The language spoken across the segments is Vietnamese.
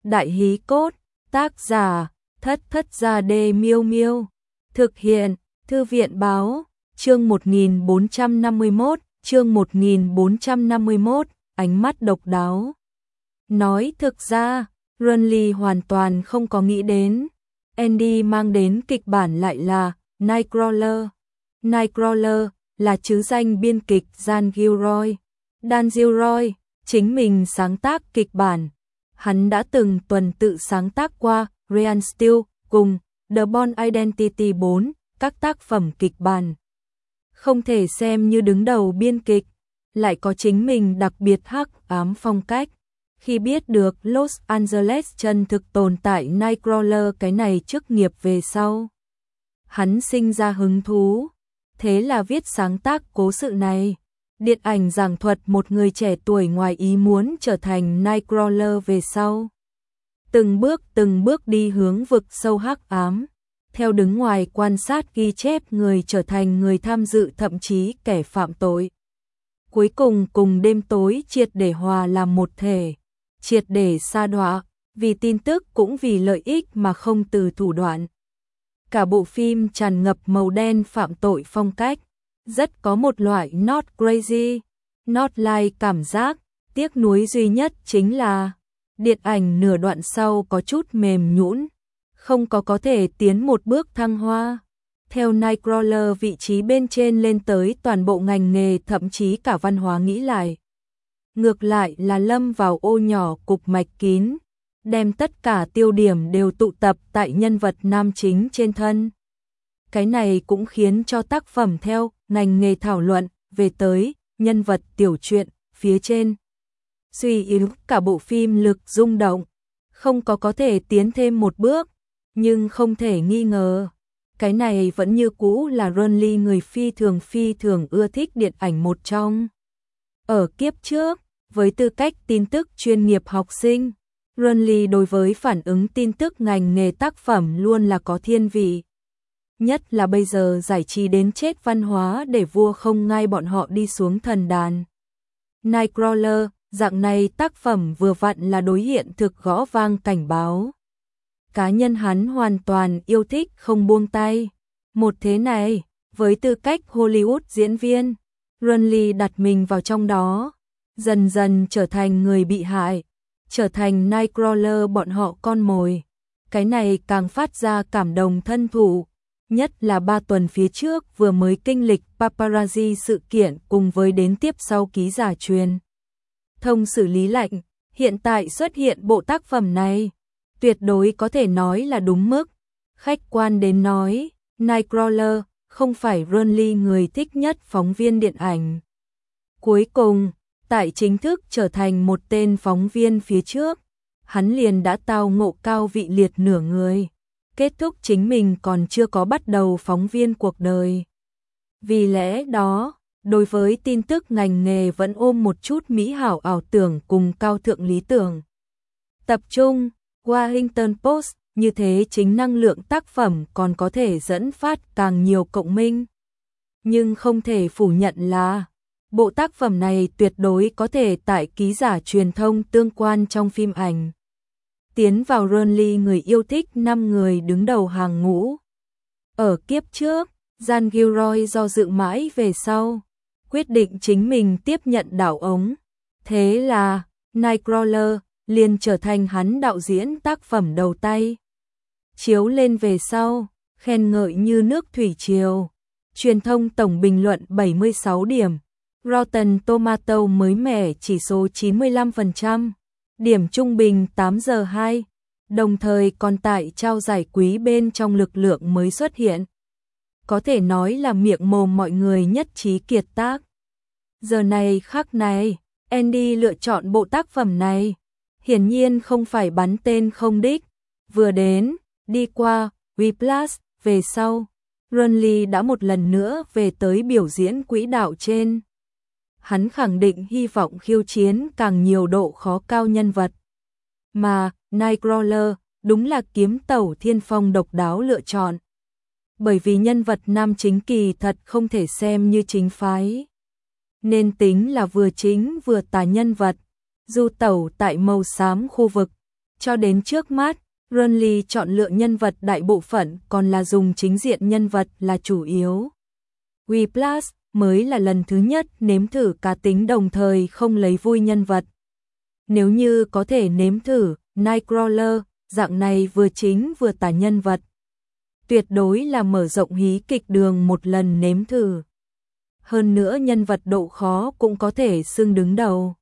Đại hí cốt, tác giả, Thất Thất Gia Đê Miêu Miêu. Thực hiện, Thư viện báo, chương 1451, ánh mắt độc đáo. Nói thực ra, Runley hoàn toàn không có nghĩ đến. Andy mang đến kịch bản lại là Nightcrawler. Nightcrawler là chứ danh biên kịch Dan Gilroy. Dan Gilroy chính mình sáng tác kịch bản. Hắn đã từng tuần tự sáng tác qua Real Steel cùng The Bourne Identity 4, các tác phẩm kịch bản. Không thể xem như đứng đầu biên kịch, lại có chính mình đặc biệt hắc ám phong cách. Khi biết được Los Angeles chân thực tồn tại Nightcrawler cái này chức nghiệp về sau, hắn sinh ra hứng thú, thế là viết sáng tác cố sự này. Điện ảnh giảng thuật một người trẻ tuổi ngoài ý muốn trở thành Nightcrawler về sau, từng bước đi hướng vực sâu hắc ám, theo đứng ngoài quan sát ghi chép người trở thành người tham dự thậm chí kẻ phạm tội. Cuối cùng cùng đêm tối triệt để hòa làm một thể, triệt để sa đọa, vì tin tức cũng vì lợi ích mà không từ thủ đoạn. Cả bộ phim tràn ngập màu đen phạm tội phong cách, rất có một loại not crazy, not like cảm giác. Tiếc nuối duy nhất chính là điện ảnh nửa đoạn sau có chút mềm nhũn, không có thể tiến một bước thăng hoa. Theo Nightcrawler vị trí bên trên lên tới toàn bộ ngành nghề thậm chí cả văn hóa nghĩ lại. Ngược lại là lâm vào ô nhỏ cục mạch kín, đem tất cả tiêu điểm đều tụ tập tại nhân vật nam chính trên thân. Cái này cũng khiến cho tác phẩm theo ngành nghề thảo luận về tới nhân vật tiểu truyện phía trên. Suy yếu cả bộ phim lực rung động, không có thể tiến thêm một bước, nhưng không thể nghi ngờ. Cái này vẫn như cũ là Runley người phi thường ưa thích điện ảnh một trong. Ở kiếp trước, với tư cách tin tức chuyên nghiệp học sinh, Runley đối với phản ứng tin tức ngành nghề tác phẩm luôn là có thiên vị. Nhất là bây giờ giải trí đến chết văn hóa để vua không ngai bọn họ đi xuống thần đàn. Nightcrawler, dạng này tác phẩm vừa vặn là đối hiện thực gõ vang cảnh báo. Cá nhân hắn hoàn toàn yêu thích không buông tay. Một thế này, với tư cách Hollywood diễn viên, Runley đặt mình vào trong đó, dần dần trở thành người bị hại, trở thành Nightcrawler bọn họ con mồi. Cái này càng phát ra cảm động thân thụ, nhất là 3 tuần phía trước vừa mới kinh lịch paparazzi sự kiện cùng với đến tiếp sau ký giả truyền thông xử lý lạnh, hiện tại xuất hiện bộ tác phẩm này, tuyệt đối có thể nói là đúng mức. Khách quan đến nói, Nightcrawler không phải Runley người thích nhất phóng viên điện ảnh. Cuối cùng, tại chính thức trở thành một tên phóng viên phía trước, hắn liền đã tao ngộ cao vị liệt nửa người, kết thúc chính mình còn chưa có bắt đầu phóng viên cuộc đời. Vì lẽ đó, đối với tin tức ngành nghề vẫn ôm một chút mỹ hảo ảo tưởng cùng cao thượng lý tưởng. Tập trung, Washington Post, như thế chính năng lượng tác phẩm còn có thể dẫn phát càng nhiều cộng minh. Nhưng không thể phủ nhận là, bộ tác phẩm này tuyệt đối có thể tại ký giả truyền thông tương quan trong phim ảnh. Tiến vào Runley người yêu thích 5 người đứng đầu hàng ngũ. Ở kiếp trước, Dan Gilroy do dự mãi về sau, quyết định chính mình tiếp nhận đạo ống. Thế là, Nightcrawler liền trở thành hắn đạo diễn tác phẩm đầu tay. Chiếu lên về sau, khen ngợi như nước thủy triều. Truyền thông tổng bình luận 76 điểm. Rotten Tomato mới mẻ chỉ số 95%. Điểm trung bình 8 giờ 2. Đồng thời còn tại trao giải quý bên trong lực lượng mới xuất hiện. Có thể nói là miệng mồm mọi người nhất trí kiệt tác. Giờ này khắc này, Andy lựa chọn bộ tác phẩm này. Hiển nhiên không phải bắn tên không đích. Vừa đến, đi qua, Whiplash, về sau. Runley đã một lần nữa về tới biểu diễn quỹ đạo trên. Hắn khẳng định hy vọng khiêu chiến càng nhiều độ khó cao nhân vật. Mà, Nightcrawler, đúng là kiếm tẩu thiên phong độc đáo lựa chọn. Bởi vì nhân vật nam chính kỳ thật không thể xem như chính phái. Nên tính là vừa chính vừa tà nhân vật, du tẩu tại màu xám khu vực, Cho đến trước mắt, Renly chọn lựa nhân vật đại bộ phận còn là dùng chính diện nhân vật là chủ yếu. Whiplash mới là lần thứ nhất nếm thử cá tính đồng thời không lấy vui nhân vật. Nếu như có thể nếm thử Nightcrawler, dạng này vừa chính vừa tà nhân vật, tuyệt đối là mở rộng hí kịch đường một lần nếm thử. Hơn nữa nhân vật độ khó cũng có thể xưng đứng đầu.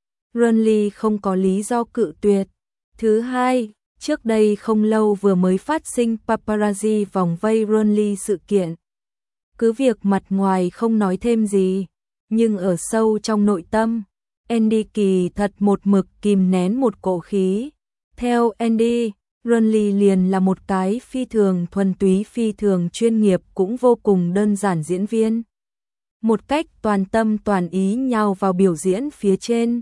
Renly không có lý do cự tuyệt. Thứ hai, trước đây không lâu vừa mới phát sinh paparazzi vòng vây Renly sự kiện. Cứ việc mặt ngoài không nói thêm gì, nhưng ở sâu trong nội tâm, Andy kỳ thật một mực kìm nén một cỗ khí. Theo Andy, Renly liền là một cái phi thường thuần túy, phi thường chuyên nghiệp cũng vô cùng đơn giản diễn viên. Một cách toàn tâm toàn ý nhào vào biểu diễn phía trên.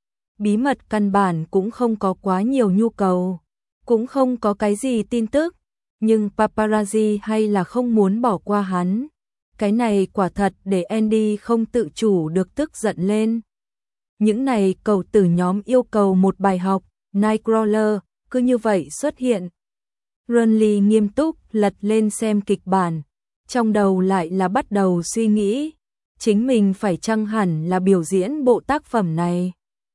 Bí mật căn bản cũng không có quá nhiều nhu cầu, cũng không có cái gì tin tức, nhưng paparazzi hay là không muốn bỏ qua hắn. Cái này quả thật để Andy không tự chủ được tức giận lên. Những này cầu tử nhóm yêu cầu một bài học, Nightcrawler cứ như vậy xuất hiện. Renly nghiêm túc lật lên xem kịch bản, trong đầu lại là bắt đầu suy nghĩ, chính mình phải chăng hẳn là biểu diễn bộ tác phẩm này.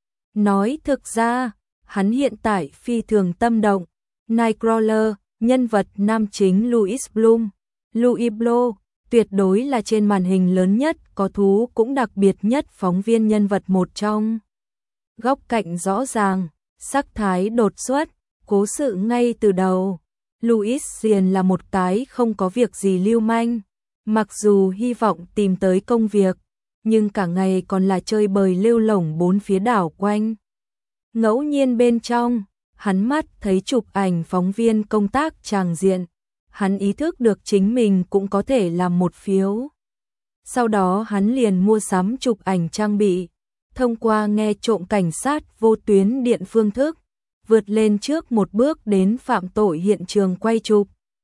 Nói thực ra, hắn hiện tại phi thường tâm động. Nightcrawler, nhân vật nam chính Louis Bloom, Louis Bloom, tuyệt đối là trên màn hình lớn nhất, có thú cũng đặc biệt nhất phóng viên nhân vật một trong. Góc cạnh rõ ràng, sắc thái đột xuất, cố sự ngay từ đầu. Louis liền là một cái không có việc gì lưu manh, mặc dù hy vọng tìm tới công việc, nhưng cả ngày còn là chơi bời lêu lổng bốn phía đảo quanh. Ngẫu nhiên bên trong, hắn mắt thấy chụp ảnh phóng viên công tác tràng diện, hắn ý thức được chính mình cũng có thể làm một phiếu. Sau đó hắn liền mua sắm chụp ảnh trang bị, thông qua nghe trộm cảnh sát vô tuyến điện phương thức, vượt lên trước một bước đến phạm tội hiện trường quay chụp.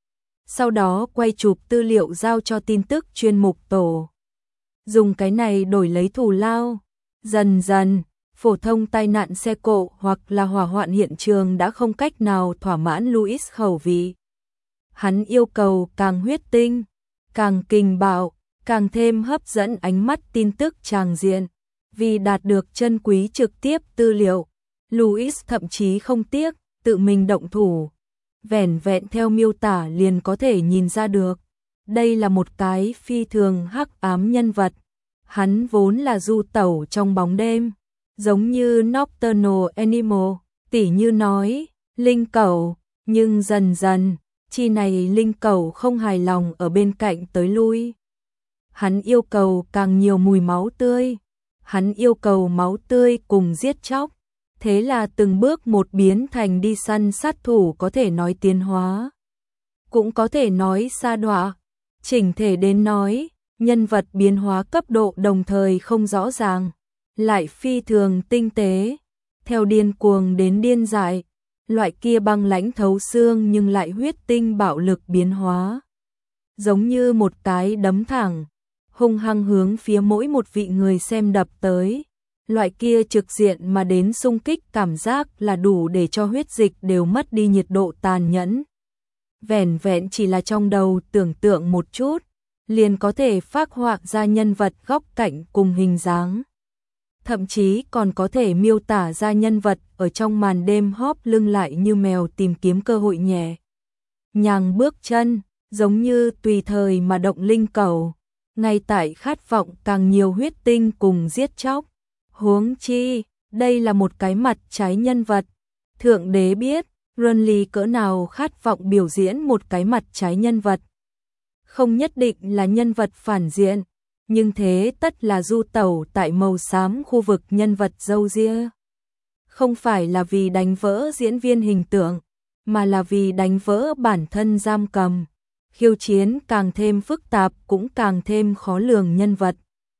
Sau đó quay chụp tư liệu giao cho tin tức chuyên mục tổ. Dùng cái này đổi lấy thù lao. Dần dần, phổ thông tai nạn xe cộ hoặc là hỏa hoạn hiện trường đã không cách nào thỏa mãn Louis khẩu vị. Hắn yêu cầu càng huyết tinh, càng kinh bạo, càng thêm hấp dẫn ánh mắt tin tức tràng diện. Vì đạt được chân quý trực tiếp tư liệu, Louis thậm chí không tiếc tự mình động thủ. Vẻn vẹn theo miêu tả liền có thể nhìn ra được, đây là một cái phi thường hắc ám nhân vật. Hắn vốn là du tẩu trong bóng đêm, giống như Nocturnal Animal, tỉ như nói, linh cẩu, nhưng dần dần, chi này linh cẩu không hài lòng ở bên cạnh tới lui. Hắn yêu cầu càng nhiều mùi máu tươi, hắn yêu cầu máu tươi cùng giết chóc, thế là từng bước một biến thành đi săn sát thủ, có thể nói tiến hóa, cũng có thể nói sa đọa, chỉnh thể đến nói. Nhân vật biến hóa cấp độ đồng thời không rõ ràng, lại phi thường tinh tế, theo điên cuồng đến điên dại, loại kia băng lãnh thấu xương nhưng lại huyết tinh bạo lực biến hóa. Giống như một cái đấm thẳng, hung hăng hướng phía mỗi một vị người xem đập tới, loại kia trực diện mà đến xung kích cảm giác là đủ để cho huyết dịch đều mất đi nhiệt độ tàn nhẫn. Vẻn vẹn chỉ là trong đầu tưởng tượng một chút, liền có thể phác họa ra nhân vật góc cạnh cùng hình dáng. Thậm chí còn có thể miêu tả ra nhân vật ở trong màn đêm hóp lưng lại như mèo tìm kiếm cơ hội nhẹ nhàng bước chân, giống như tùy thời mà động linh cẩu, ngay tại khát vọng càng nhiều huyết tinh cùng giết chóc. Huống chi, đây là một cái mặt trái nhân vật. Thượng đế biết, Renly cỡ nào khát vọng biểu diễn một cái mặt trái nhân vật. Không nhất định là nhân vật phản diện, nhưng thế tất là du tẩu tại màu xám khu vực nhân vật râu ria. Không phải là vì đánh vỡ diễn viên hình tượng, mà là vì đánh vỡ bản thân giam cầm, khiêu chiến càng thêm phức tạp cũng càng thêm khó lường nhân vật.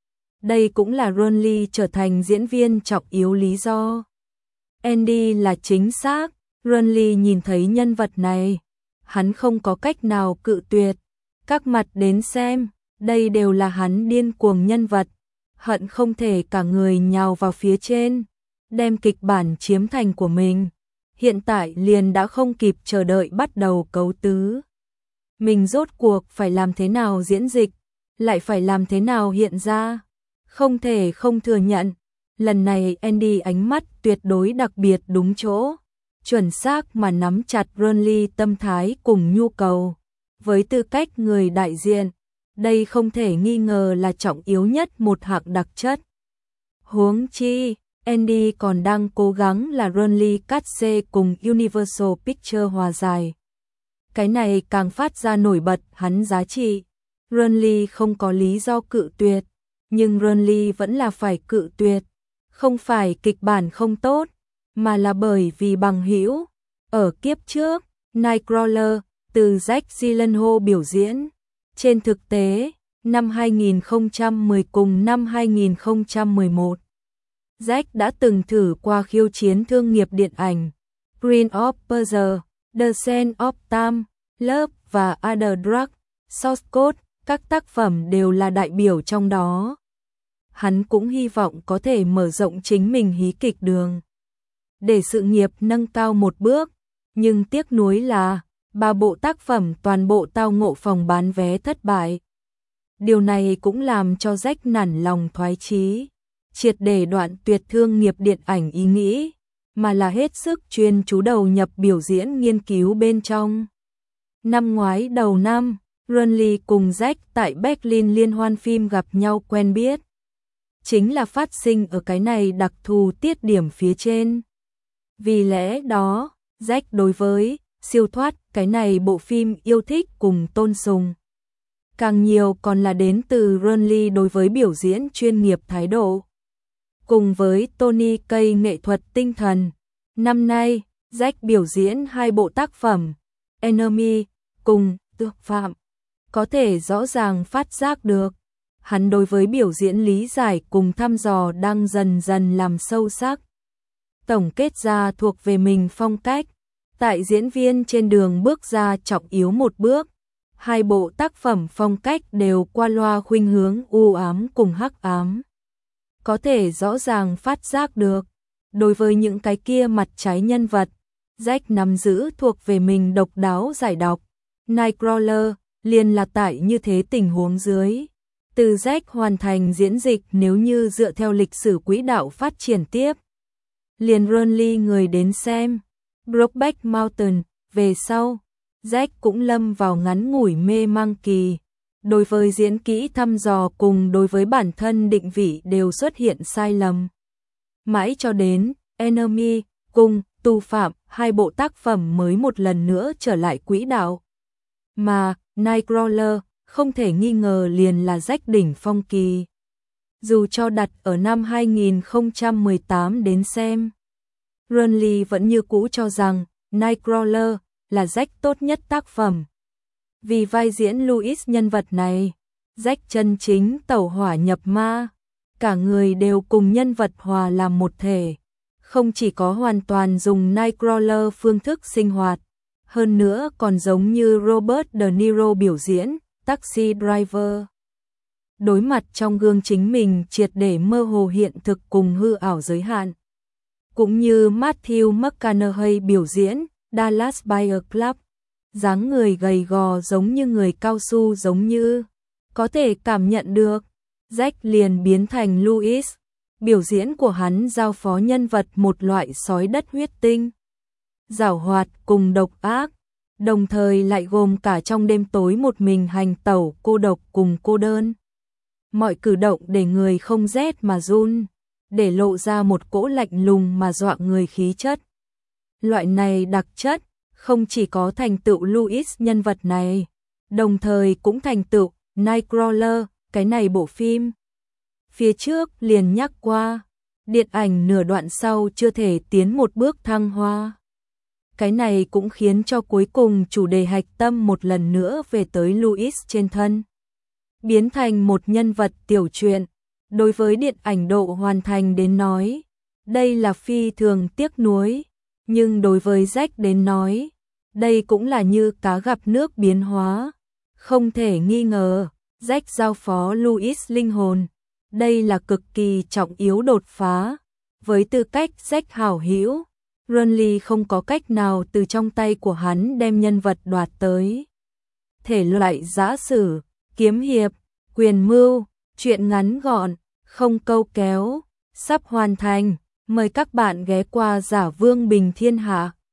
Đây cũng là Renly trở thành diễn viên trọng yếu lý do. Andy là chính xác, Renly nhìn thấy nhân vật này, hắn không có cách nào cự tuyệt. Các mặt đến xem, đây đều là hắn điên cuồng nhân vật, hận không thể cả người nhào vào phía trên, đem kịch bản chiếm thành của mình. hiện tại liền đã không kịp chờ đợi bắt đầu cấu tứ. Mình rốt cuộc phải làm thế nào diễn dịch, lại phải làm thế nào hiện ra. Không thể không thừa nhận, lần này Andy ánh mắt tuyệt đối đặc biệt đúng chỗ, chuẩn xác mà nắm chặt Burnley tâm thái cùng nhu cầu. Với tư cách người đại diện, đây không thể nghi ngờ là trọng yếu nhất một hạng đặc chất. Huống chi, Andy còn đang cố gắng là Burnley cắt xê cùng Universal Pictures hòa giải. Cái này càng phát ra nổi bật hắn giá trị. Burnley không có lý do cự tuyệt, nhưng Burnley vẫn là phải cự tuyệt. Không phải kịch bản không tốt, mà là bởi vì bằng hữu. Ở kiếp trước, Nightcrawler từ Jake Gyllenhaal biểu diễn. Trên thực tế, năm 2010 cùng năm 2011, Jake đã từng thử qua khiêu chiến thương nghiệp điện ảnh Prince of Persia, The Sands of Time, Love và Other Drugs, Source Code, các tác phẩm đều là đại biểu trong đó. Hắn cũng hy vọng có thể mở rộng chính mình hí kịch đường, để sự nghiệp nâng cao một bước, nhưng tiếc nuối là 3 bộ tác phẩm toàn bộ tao ngộ phòng bán vé thất bại. Điều này cũng làm cho Jack nản lòng thoái chí, triệt để đoạn tuyệt thương nghiệp điện ảnh ý nghĩ, mà là hết sức chuyên chú đầu nhập biểu diễn nghiên cứu bên trong. Năm ngoái đầu năm, Burnley cùng Jack tại Berlin liên hoan phim gặp nhau quen biết. Chính là phát sinh ở cái này đặc thù tiết điểm phía trên. Vì lẽ đó, Jack đối với siêu thoát cái này bộ phim yêu thích cùng tôn sùng. Càng nhiều còn là đến từ Burnley đối với biểu diễn chuyên nghiệp thái độ. Cùng với Tony Kaye nghệ thuật tinh thần. Năm nay, Jack biểu diễn 2 bộ tác phẩm, Enemy cùng Tội phạm. Có thể rõ ràng phát giác được, hắn đối với biểu diễn lý giải cùng thăm dò đang dần dần làm sâu sắc. Tổng kết ra thuộc về mình phong cách, tại diễn viên trên đường bước ra trọng yếu một bước. 2 bộ tác phẩm phong cách đều qua loa khuynh hướng u ám cùng hắc ám. Có thể rõ ràng phát giác được, đối với những cái kia mặt trái nhân vật, Jack nắm giữ thuộc về mình độc đáo giải độc. Nightcrawler liền là tại như thế tình huống dưới. Từ Jack hoàn thành diễn dịch nếu như dựa theo lịch sử quỹ đạo phát triển tiếp. Liền Burnley người đến xem. Brokeback Mountain, về sau, Jack cũng lâm vào ngắn ngủi mê mang kỳ. Đối với diễn kỹ thăm dò cùng đối với bản thân định vị đều xuất hiện sai lầm. Mãi cho đến Enemy cùng Tù Phạm, 2 bộ tác phẩm mới một lần nữa trở lại quỹ đạo. Mà Nightcrawler không thể nghi ngờ liền là Jack đỉnh phong kỳ. Dù cho đặt ở năm 2018 đến xem, Burnley vẫn như cũ cho rằng Nightcrawler là Jack tốt nhất tác phẩm. Vì vai diễn Louis nhân vật này, Jack chân chính tẩu hỏa nhập ma, cả người đều cùng nhân vật hòa làm một thể, không chỉ có hoàn toàn dùng Nightcrawler phương thức sinh hoạt, hơn nữa còn giống như Robert De Niro biểu diễn Taxi Driver. Đối mặt trong gương chính mình triệt để mơ hồ hiện thực cùng hư ảo giới hạn. Cũng như Matthew McConaughey biểu diễn Dallas Buyers Club, dáng người gầy gò giống như người cao su giống như, có thể cảm nhận được, Jack liền biến thành Louis. Biểu diễn của hắn giao phó nhân vật một loại sói đất huyết tinh, giảo hoạt cùng độc ác, đồng thời lại gồm cả trong đêm tối một mình hành tẩu cô độc cùng cô đơn. Mọi cử động để người không rét mà run, để lộ ra một cỗ lạnh lùng mà dọa người khí chất. Loại này đặc chất không chỉ có thành tựu Louis nhân vật này, đồng thời cũng thành tựu Nightcrawler, cái này bộ phim. Phía trước liền nhắc qua, điện ảnh nửa đoạn sau chưa thể tiến một bước thăng hoa. Cái này cũng khiến cho cuối cùng chủ đề hạch tâm một lần nữa về tới Louis trên thân. Biến thành một nhân vật tiểu truyện, đối với điện ảnh độ hoàn thành đến nói, đây là phi thường tiếc nuối, nhưng đối với Jack đến nói, đây cũng là như cá gặp nước biến hóa. Không thể nghi ngờ, Jack giao phó Louis linh hồn, đây là cực kỳ trọng yếu đột phá, với tư cách Jack hảo hữu, Renly không có cách nào từ trong tay của hắn đem nhân vật đoạt tới. Thể loại giã sử, kiếm hiệp, quyền mưu, truyện ngắn gọn, không câu kéo, sắp hoàn thành. Mời các bạn ghé qua Giả Vương Bình Thiên Hạ.